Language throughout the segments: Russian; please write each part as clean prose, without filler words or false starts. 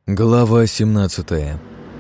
Глава 17.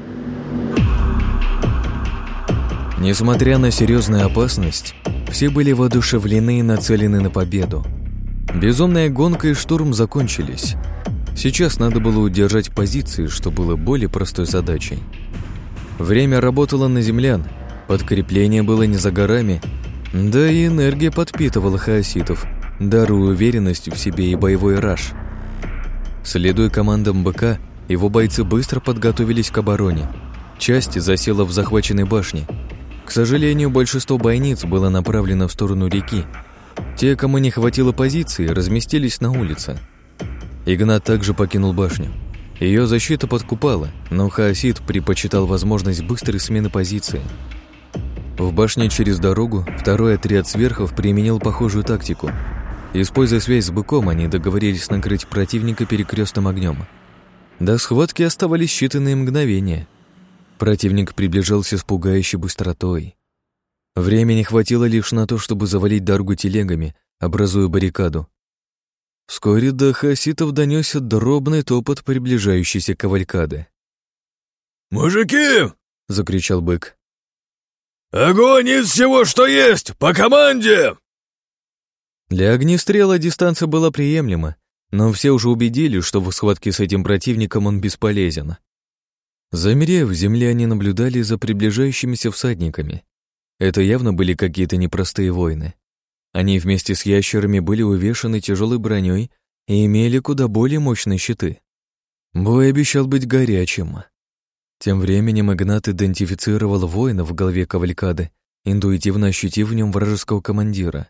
Несмотря на серьезную опасность, все были воодушевлены и нацелены на победу. Безумная гонка и штурм закончились. Сейчас надо было удержать позиции, что было более простой задачей. Время работало на землян, подкрепление было не за горами, да и энергия подпитывала хаоситов, даруя уверенность в себе и боевой раж. Следуя командам БК, его бойцы быстро подготовились к обороне. Часть засела в захваченной башне. К сожалению, большинство бойниц было направлено в сторону реки. Те, кому не хватило позиции, разместились на улице. Игнат также покинул башню. Ее защита подкупала, но хаосит предпочитал возможность быстрой смены позиции. В башне через дорогу второй отряд сверхов применил похожую тактику. Используя связь с быком, они договорились накрыть противника перекрестным огнем. До схватки оставались считанные мгновения. Противник приближался с пугающей быстротой. Времени хватило лишь на то, чтобы завалить дорогу телегами, образуя баррикаду. Вскоре до хаоситов донесся дробный топот приближающейся кавалькады. «Мужики!» — закричал бык. «Огонь из всего, что есть! По команде!» Для огнестрела дистанция была приемлема, но все уже убедились, что в схватке с этим противником он бесполезен. Замерев, земляне наблюдали за приближающимися всадниками. Это явно были какие-то непростые воины. Они вместе с ящерами были увешаны тяжелой броней и имели куда более мощные щиты. Бой обещал быть горячим. Тем временем Игнат идентифицировал воина в голове кавалькады, интуитивно ощутив в нем вражеского командира.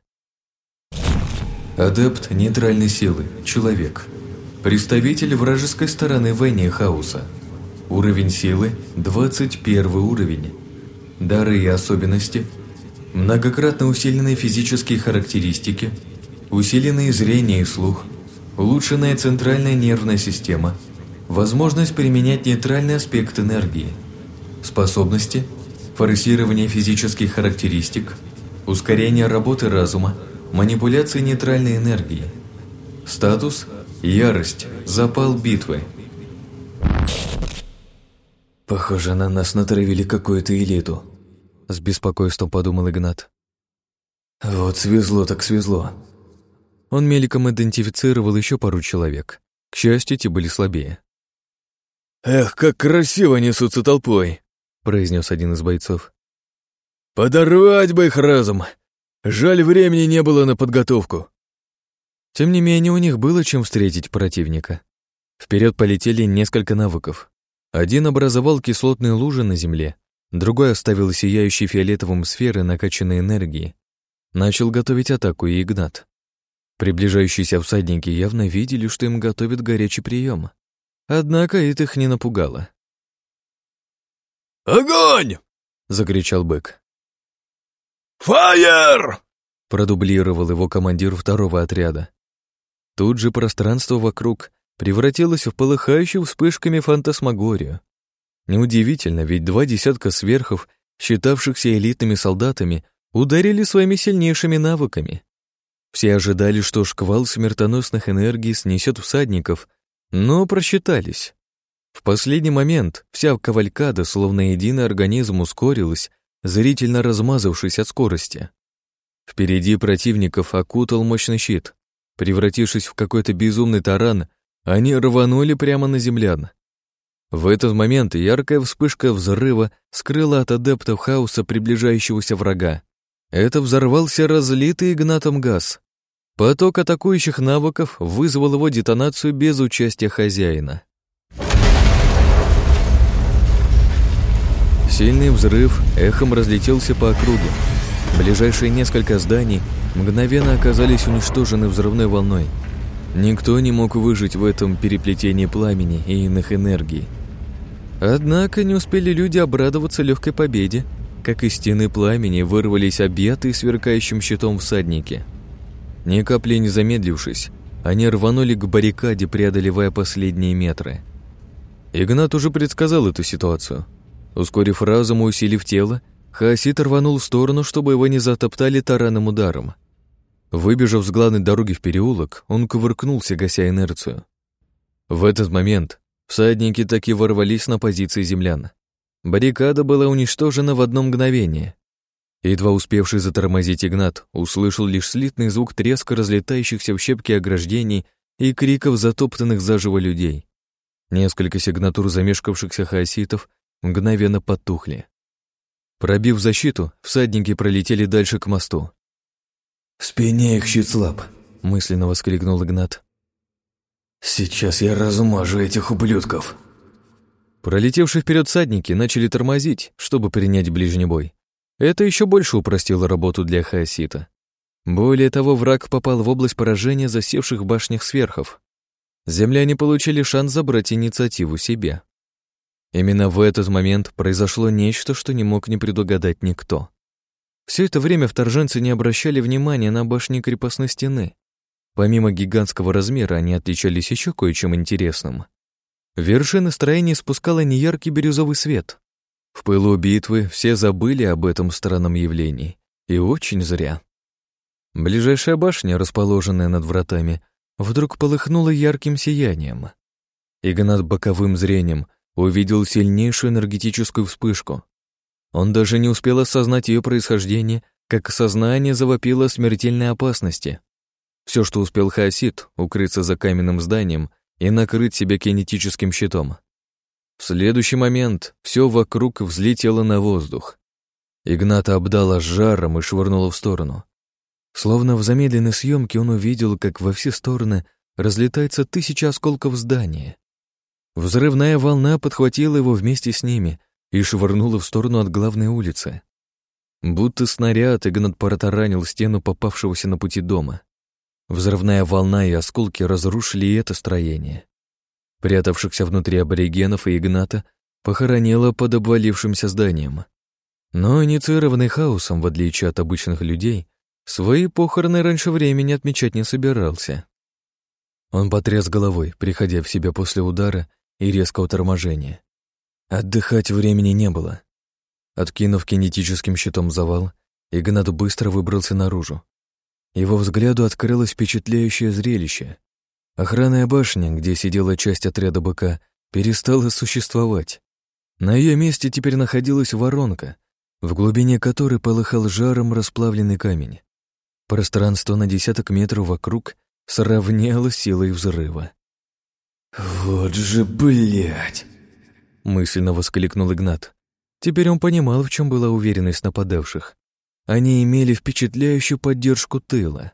Адепт нейтральной силы, человек. Представитель вражеской стороны в войне хаоса. Уровень силы – 21 уровень. Дары и особенности – многократно усиленные физические характеристики, усиленные зрение и слух, улучшенная центральная нервная система, возможность применять нейтральный аспект энергии, способности – форсирование физических характеристик, ускорение работы разума, манипуляции нейтральной энергии. Статус – ярость, запал битвы. «Похоже, на нас натравили какую-то элиту», — с беспокойством подумал Игнат. «Вот свезло так свезло». Он мельком идентифицировал еще пару человек. К счастью, те были слабее. «Эх, как красиво несутся толпой», — произнес один из бойцов. «Подорвать бы их разом! Жаль, времени не было на подготовку». Тем не менее, у них было чем встретить противника. Вперед полетели несколько навыков. Один образовал кислотные лужи на земле, другой оставил сияющие фиолетовым сферы накачанной энергии. Начал готовить атаку и Игнат. Приближающиеся всадники явно видели, что им готовят горячий прием. Однако это их не напугало. «Огонь!» — закричал бык. «Фаер!» — продублировал его командир второго отряда. Тут же пространство вокруг превратилось в полыхающую вспышками фантасмагорию. Неудивительно, ведь 2 десятка сверхов, считавшихся элитными солдатами, ударили своими сильнейшими навыками. Все ожидали, что шквал смертоносных энергий снесет всадников, но просчитались. В последний момент вся кавалькада, словно единый организм, ускорилась, зрительно размазавшись от скорости. Впереди противников окутал мощный щит. Превратившись в какой-то безумный таран, они рванули прямо на землян. В этот момент яркая вспышка взрыва скрыла от адептов хаоса приближающегося врага. Это взорвался разлитый Игнатом газ. Поток атакующих навыков вызвал его детонацию без участия хозяина. Сильный взрыв эхом разлетелся по округе. Ближайшие несколько зданий мгновенно оказались уничтожены взрывной волной. Никто не мог выжить в этом переплетении пламени и иных энергий. Однако не успели люди обрадоваться легкой победе, как из стены пламени вырвались объятые сверкающим щитом всадники. Ни капли не замедлившись, они рванули к баррикаде, преодолевая последние метры. Игнат уже предсказал эту ситуацию. Ускорив разум и усилив тело, хаосит рванул в сторону, чтобы его не затоптали таранным ударом. Выбежав с главной дороги в переулок, он кувыркнулся, гася инерцию. В этот момент Всадники таки ворвались на позиции землян. Баррикада была уничтожена в одно мгновение. Едва успевший затормозить Игнат услышал лишь слитный звук треска разлетающихся в щепки ограждений и криков затоптанных заживо людей. Несколько сигнатур замешкавшихся хаоситов мгновенно потухли. Пробив защиту, всадники пролетели дальше к мосту. «В спине их щит слаб», — мысленно воскликнул Игнат. «Сейчас я размажу этих ублюдков». Пролетевшие вперед всадники начали тормозить, чтобы принять ближний бой. Это еще больше упростило работу для хаосита. Более того, враг попал в область поражения засевших в башнях сверхов. Земляне получили шанс забрать инициативу себе. Именно в этот момент произошло нечто, что не мог не предугадать никто. Все это время вторженцы не обращали внимания на башни крепостной стены. Помимо гигантского размера, они отличались еще кое-чем интересным. Вершина строения спускала неяркий бирюзовый свет. В пылу битвы все забыли об этом странном явлении. И очень зря. Ближайшая башня, расположенная над вратами, вдруг полыхнула ярким сиянием. Игнат боковым зрением увидел сильнейшую энергетическую вспышку. Он даже не успел осознать ее происхождение, как сознание завопило о смертельной опасности. Все, что успел хаосит, укрыться за каменным зданием и накрыть себя кинетическим щитом. В следующий момент все вокруг взлетело на воздух. Игната обдало жаром и швырнуло в сторону. Словно в замедленной съемке он увидел, как во все стороны разлетается 1000 осколков здания. Взрывная волна подхватила его вместе с ними и швырнула в сторону от главной улицы. Будто снаряд, Игнат протаранил стену попавшегося на пути дома. Взрывная волна и осколки разрушили и это строение. Прятавшихся внутри аборигенов и Игната похоронило под обвалившимся зданием. Но инициированный хаосом, в отличие от обычных людей, свои похороны раньше времени отмечать не собирался. Он потряс головой, приходя в себя после удара и резкого торможения. Отдыхать времени не было. Откинув кинетическим щитом завал, Игнат быстро выбрался наружу. Его взгляду открылось впечатляющее зрелище. Охранная башня, где сидела часть отряда БК, перестала существовать. На ее месте теперь находилась воронка, в глубине которой полыхал жаром расплавленный камень. Пространство на 10 метров вокруг сравняло силой взрыва. «Вот же, блядь!» — мысленно воскликнул Игнат. Теперь он понимал, в чем была уверенность нападавших. Они имели впечатляющую поддержку тыла.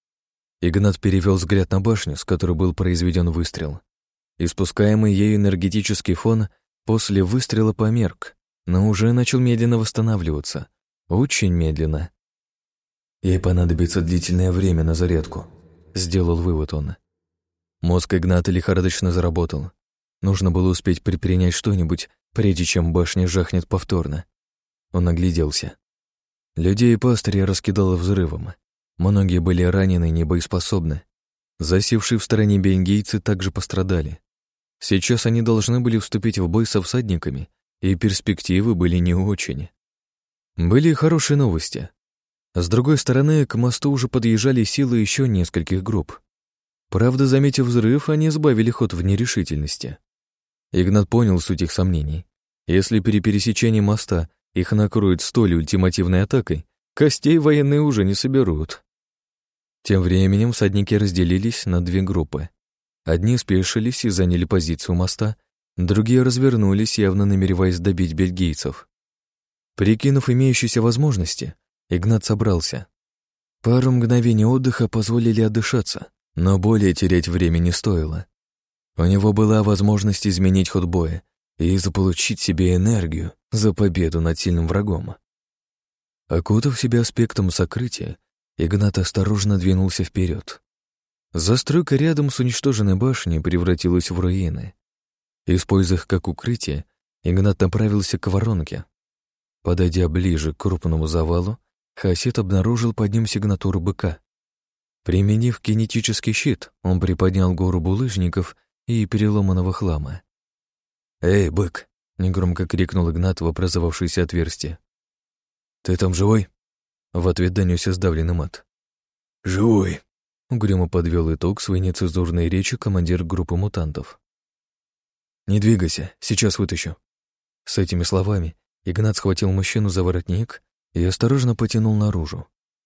Игнат перевел взгляд на башню, с которой был произведен выстрел. Испускаемый ею энергетический фон после выстрела померк, но уже начал медленно восстанавливаться. Очень медленно. «Ей понадобится длительное время на зарядку», — сделал вывод он. Мозг Игната лихорадочно заработал. Нужно было успеть предпринять что-нибудь, прежде чем башня жахнет повторно. Он огляделся. Людей и пастыря раскидало взрывом. Многие были ранены и небоеспособны. Засевшие в стороне бельгийцы также пострадали. Сейчас они должны были вступить в бой со всадниками, и перспективы были не очень. Были и хорошие новости. С другой стороны, к мосту уже подъезжали силы еще нескольких групп. Правда, заметив взрыв, они сбавили ход в нерешительности. Игнат понял суть их сомнений. Если при пересечении моста их накроют столь ультимативной атакой, костей военные уже не соберут. Тем временем всадники разделились на 2 группы. Одни спешились и заняли позицию моста, другие развернулись, явно намереваясь добить бельгийцев. Прикинув имеющиеся возможности, Игнат собрался. Пару мгновений отдыха позволили отдышаться, но более терять время не стоило. У него была возможность изменить ход боя и заполучить себе энергию за победу над сильным врагом. Окутав себя аспектом сокрытия, Игнат осторожно двинулся вперед. Застройка рядом с уничтоженной башней превратилась в руины. Используя их как укрытие, Игнат направился к воронке. Подойдя ближе к крупному завалу, хаосит обнаружил под ним сигнатуру быка. Применив кинетический щит, он приподнял гору булыжников и переломанного хлама. «Эй, бык!» — негромко крикнул Игнат в образовавшееся отверстие. «Ты там живой?» В ответ донесся сдавленный мат. «Живой!» — угрюмо подвел итог своей нецензурной речи командир группы мутантов. «Не двигайся, сейчас вытащу». С этими словами Игнат схватил мужчину за воротник и осторожно потянул наружу.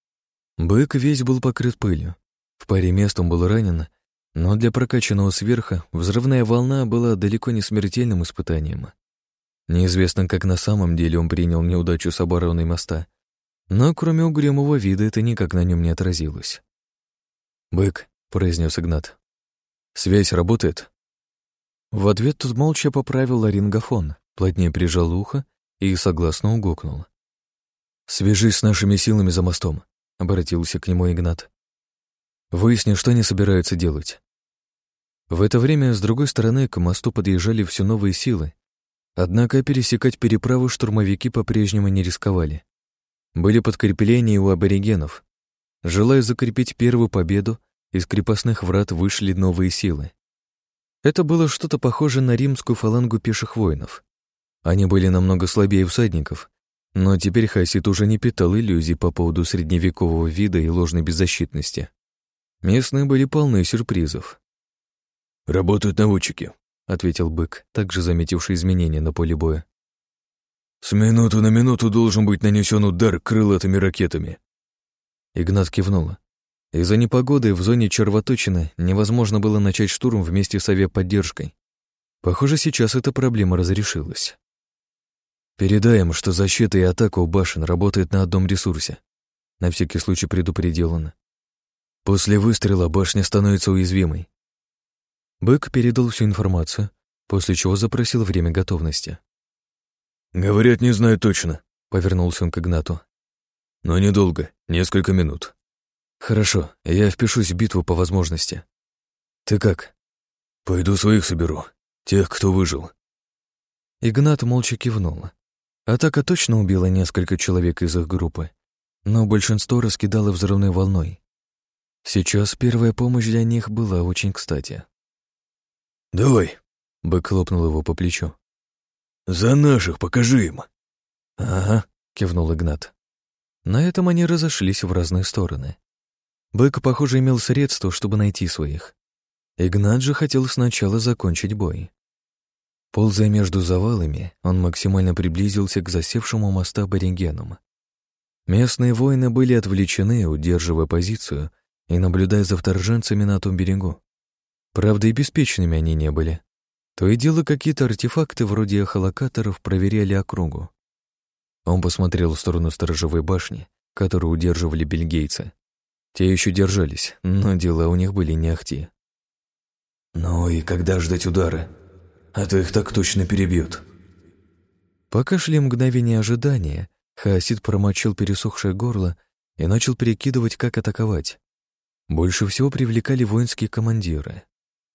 Бык весь был покрыт пылью. В паре мест он был ранен, но для прокачанного сверха взрывная волна была далеко не смертельным испытанием. Неизвестно, как на самом деле он принял неудачу с обороной моста, но кроме угрюмого вида это никак на нем не отразилось. «Бык», — произнес Игнат, — «связь работает?» В ответ тот молча поправил ларингофон, плотнее прижал ухо и согласно угукнул. «Свяжись с нашими силами за мостом», — обратился к нему Игнат. «Выясни, что они собираются делать». В это время с другой стороны к мосту подъезжали все новые силы, однако пересекать переправу штурмовики по-прежнему не рисковали. Были подкрепления у аборигенов. Желая закрепить первую победу, из крепостных врат вышли новые силы. Это было что-то похожее на римскую фалангу пеших воинов. Они были намного слабее всадников, но теперь Хасид уже не питал иллюзий по поводу средневекового вида и ложной беззащитности. Местные были полны сюрпризов. «Работают наводчики», — ответил бык, также заметивший изменения на поле боя. «С минуту на минуту должен быть нанесен удар крылатыми ракетами». Игнат кивнула. Из-за непогоды в зоне червоточины невозможно было начать штурм вместе с авиаподдержкой. Похоже, сейчас эта проблема разрешилась. «Передаем, что защита и атака у башен работают на одном ресурсе», — на всякий случай предупредил он. «После выстрела башня становится уязвимой». Бык передал всю информацию, после чего запросил время готовности. «Говорят, не знаю точно», — повернулся он к Игнату. «Но недолго, несколько минут». «Хорошо, я впишусь в битву по возможности. Ты как?» «Пойду своих соберу, тех, кто выжил». Игнат молча кивнул. Атака точно убила несколько человек из их группы, но большинство раскидало взрывной волной. Сейчас первая помощь для них была очень кстати. «Давай», — бык хлопнул его по плечу. «За наших покажи им». «Ага», — кивнул Игнат. На этом они разошлись в разные стороны. Бык, похоже, имел средства, чтобы найти своих. Игнат же хотел сначала закончить бой. Ползая между завалами, он максимально приблизился к засевшему моста аборигенам. Местные воины были отвлечены, удерживая позицию и наблюдая за вторженцами на том берегу. Правда, и беспечными они не были. То и дело какие-то артефакты вроде эхолокаторов проверяли округу. Он посмотрел в сторону сторожевой башни, которую удерживали бельгийцы. Те еще держались, но дела у них были не ахти. «Ну и когда ждать удара? А то их так точно перебьют». Пока шли мгновения ожидания, Хаосид промочил пересохшее горло и начал перекидывать, как атаковать. Больше всего привлекали воинские командиры.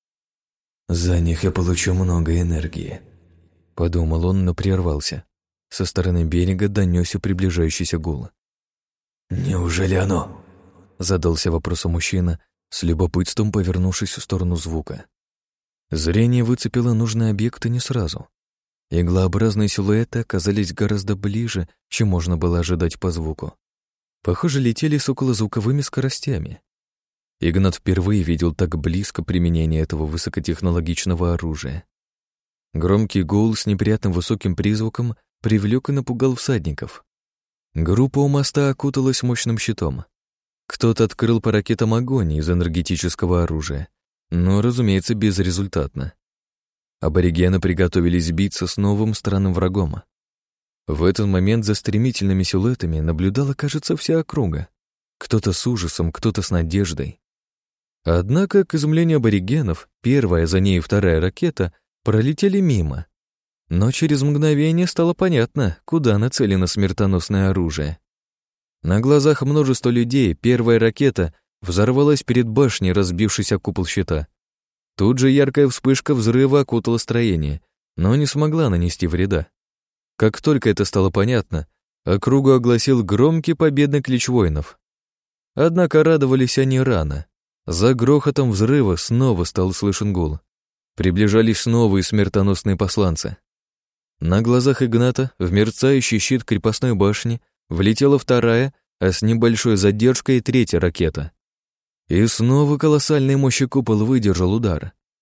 «За них я получу много энергии», — подумал он, но прервался. Со стороны берега донесся приближающийся гул. «Неужели оно?» — задался вопросом мужчина, с любопытством повернувшись в сторону звука. Зрение выцепило нужные объекты не сразу. Иглообразные силуэты оказались гораздо ближе, чем можно было ожидать по звуку. Похоже, летели с околозвуковыми скоростями. Игнат впервые видел так близко применение этого высокотехнологичного оружия. Громкий гул с неприятным высоким призвуком привлек и напугал всадников. Группа у моста окуталась мощным щитом. Кто-то открыл по ракетам огонь из энергетического оружия, но, разумеется, безрезультатно. Аборигены приготовились биться с новым странным врагом. В этот момент за стремительными силуэтами наблюдала, кажется, вся округа. Кто-то с ужасом, кто-то с надеждой. Однако, к изумлению аборигенов, первая, за ней вторая ракета пролетели мимо. Но через мгновение стало понятно, куда нацелено смертоносное оружие. На глазах множества людей первая ракета взорвалась перед башней, разбившись о купол щита. Тут же яркая вспышка взрыва окутала строение, но не смогла нанести вреда. Как только это стало понятно, округу огласил громкий победный клич воинов. Однако радовались они рано. За грохотом взрыва снова стал слышен гул. Приближались новые смертоносные посланцы. На глазах Игната в мерцающий щит крепостной башни влетела вторая, а с небольшой задержкой третья ракета. И снова колоссальной мощи купол выдержал удар.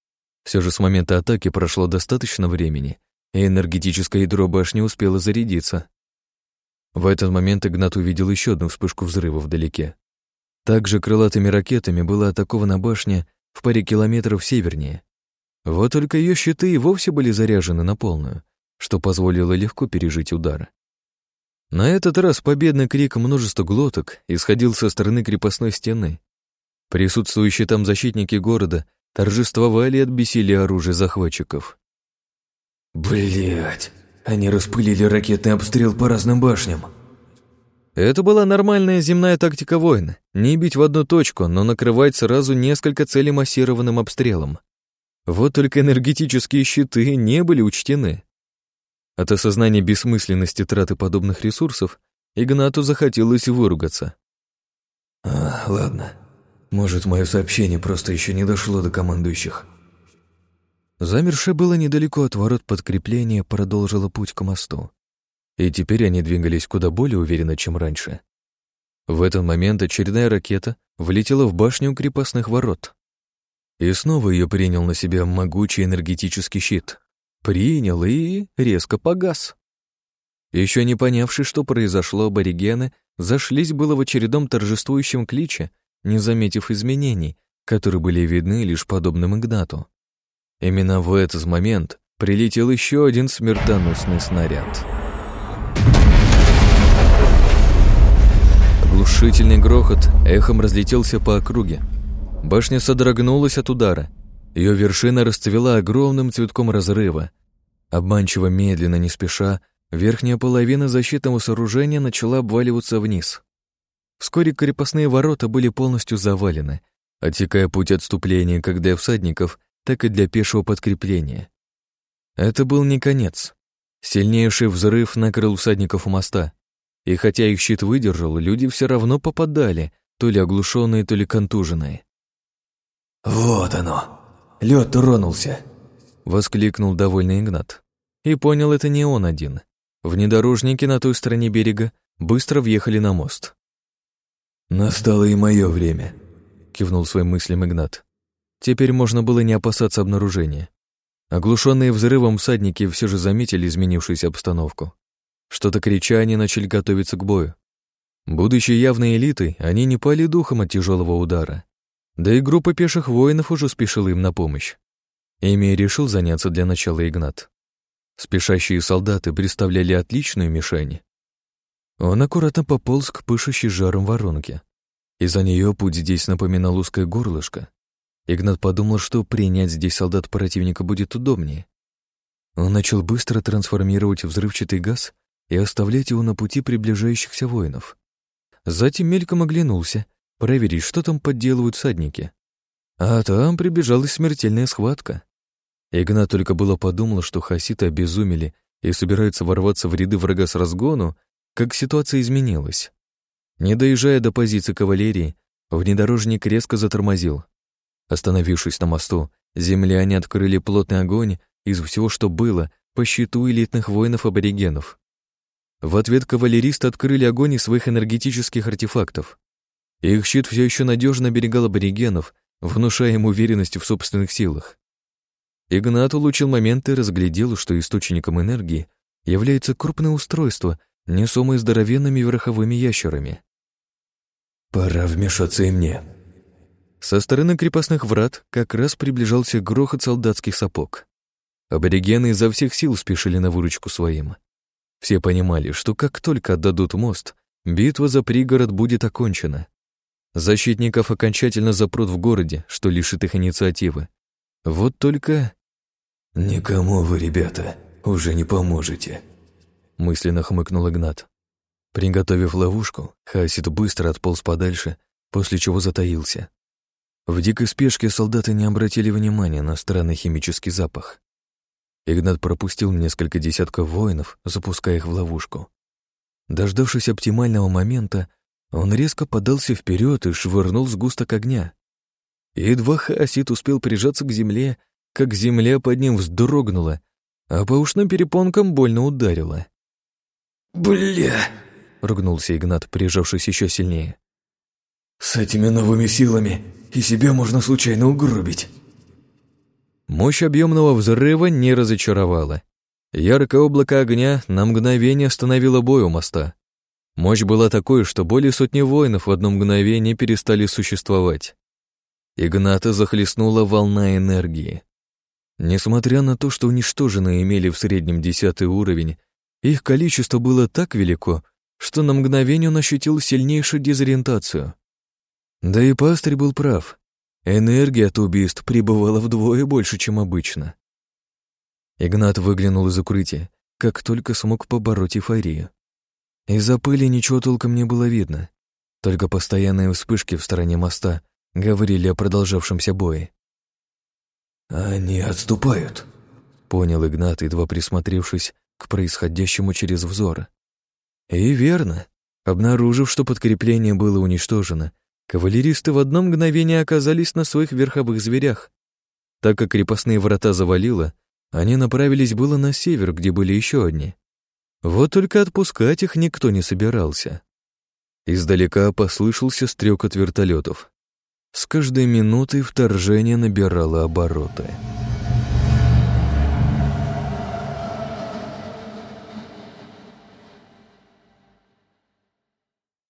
Все же с момента атаки прошло достаточно времени, и энергетическое ядро башни успело зарядиться. В этот момент Игнат увидел еще одну вспышку взрыва вдалеке. Также крылатыми ракетами была атакована башня в паре километров севернее. Вот только ее щиты и вовсе были заряжены на полную, что позволило легко пережить удар. На этот раз победный крик множества глоток исходил со стороны крепостной стены. Присутствующие там защитники города торжествовали от бессилия оружия захватчиков. Блять, они распылили ракетный обстрел по разным башням. Это была нормальная земная тактика войн. Не бить в одну точку, но накрывать сразу несколько целей массированным обстрелом. Вот только энергетические щиты не были учтены. От осознания бессмысленности траты подобных ресурсов Игнату захотелось выругаться. Ладно. Может, мое сообщение просто еще не дошло до командующих. Замершее было недалеко от ворот подкрепление продолжило путь к мосту. И теперь они двигались куда более уверенно, чем раньше. В этот момент очередная ракета влетела в башню крепостных ворот. И снова ее принял на себя могучий энергетический щит. Принял и резко погас. Еще не понявши, что произошло, аборигены зашлись было в очередном торжествующем кличе, не заметив изменений, которые были видны лишь подобным Игнату. Именно в этот момент прилетел еще один смертоносный снаряд. Оглушительный грохот эхом разлетелся по округе. Башня содрогнулась от удара. Ее вершина расцвела огромным цветком разрыва. Обманчиво медленно, не спеша, верхняя половина защитного сооружения начала обваливаться вниз. Вскоре крепостные ворота были полностью завалены, отсекая путь отступления как для всадников, так и для пешего подкрепления. Это был не конец. Сильнейший взрыв накрыл всадников у моста, и хотя их щит выдержал, люди все равно попадали, то ли оглушенные, то ли контуженные. «Вот оно! Лед тронулся!» — воскликнул довольный Игнат. И понял, это не он один. Внедорожники на той стороне берега быстро въехали на мост. «Настало и мое время», — кивнул своим мыслям Игнат. Теперь можно было не опасаться обнаружения. Оглушенные взрывом всадники все же заметили изменившуюся обстановку. Что-то крича, они начали готовиться к бою. Будучи явной элитой, они не пали духом от тяжелого удара. Да и группа пеших воинов уже спешила им на помощь. Ими решил заняться для начала Игнат. Спешащие солдаты представляли отличную мишень. Он аккуратно пополз к пышущей жаром воронке. Из-за нее путь здесь напоминал узкое горлышко. Игнат подумал, что принять здесь солдат противника будет удобнее. Он начал быстро трансформировать взрывчатый газ и оставлять его на пути приближающихся воинов. Затем мельком оглянулся, проверить, что там подделывают всадники. А там приближалась смертельная схватка. Игнат только было подумал, что хаситы обезумели и собираются ворваться в ряды врага с разгону, как ситуация изменилась. Не доезжая до позиции кавалерии, внедорожник резко затормозил. Остановившись на мосту, земляне открыли плотный огонь из всего, что было, по щиту элитных воинов-аборигенов. В ответ кавалеристы открыли огонь из своих энергетических артефактов. Их щит все еще надежно оберегал аборигенов, внушая им уверенность в собственных силах. Игнат улучил момент и разглядел, что источником энергии является крупное устройство, несомое здоровенными верховыми ящерами. «Пора вмешаться и мне». Со стороны крепостных врат как раз приближался грохот солдатских сапог. Аборигены изо всех сил спешили на выручку своим. Все понимали, что как только отдадут мост, битва за пригород будет окончена. Защитников окончательно запрут в городе, что лишит их инициативы. Вот только... «Никому вы, ребята, уже не поможете», — мысленно хмыкнул Игнат. Приготовив ловушку, хасид быстро отполз подальше, после чего затаился. В дикой спешке солдаты не обратили внимания на странный химический запах. Игнат пропустил несколько десятков воинов, запуская их в ловушку. Дождавшись оптимального момента, он резко подался вперед и швырнул сгусток огня. Едва хасид успел прижаться к земле, как земля под ним вздрогнула, а по ушным перепонкам больно ударила. «Бля!» — ругнулся Игнат, прижавшись еще сильнее. «С этими новыми силами и себя можно случайно угробить». Мощь объемного взрыва не разочаровала. Яркое облако огня на мгновение остановило бой у моста. Мощь была такой, что более сотни воинов в одно мгновение перестали существовать. Игната захлестнула волна энергии. Несмотря на то, что уничтоженные имели в среднем 10-й уровень, их количество было так велико, что на мгновение он ощутил сильнейшую дезориентацию. Да и пастырь был прав. Энергия от убийств пребывала вдвое больше, чем обычно. Игнат выглянул из укрытия, как только смог побороть эйфорию. Из-за пыли ничего толком не было видно, только постоянные вспышки в стороне моста говорили о продолжавшемся бое. «Они отступают», — понял Игнат, едва присмотревшись к происходящему через взор. И верно. Обнаружив, что подкрепление было уничтожено, кавалеристы в одно мгновение оказались на своих верховых зверях. Так как крепостные врата завалило, они направились было на север, где были еще одни. Вот только отпускать их никто не собирался. Издалека послышался стрекот вертолетов. С каждой минутой вторжение набирало обороты.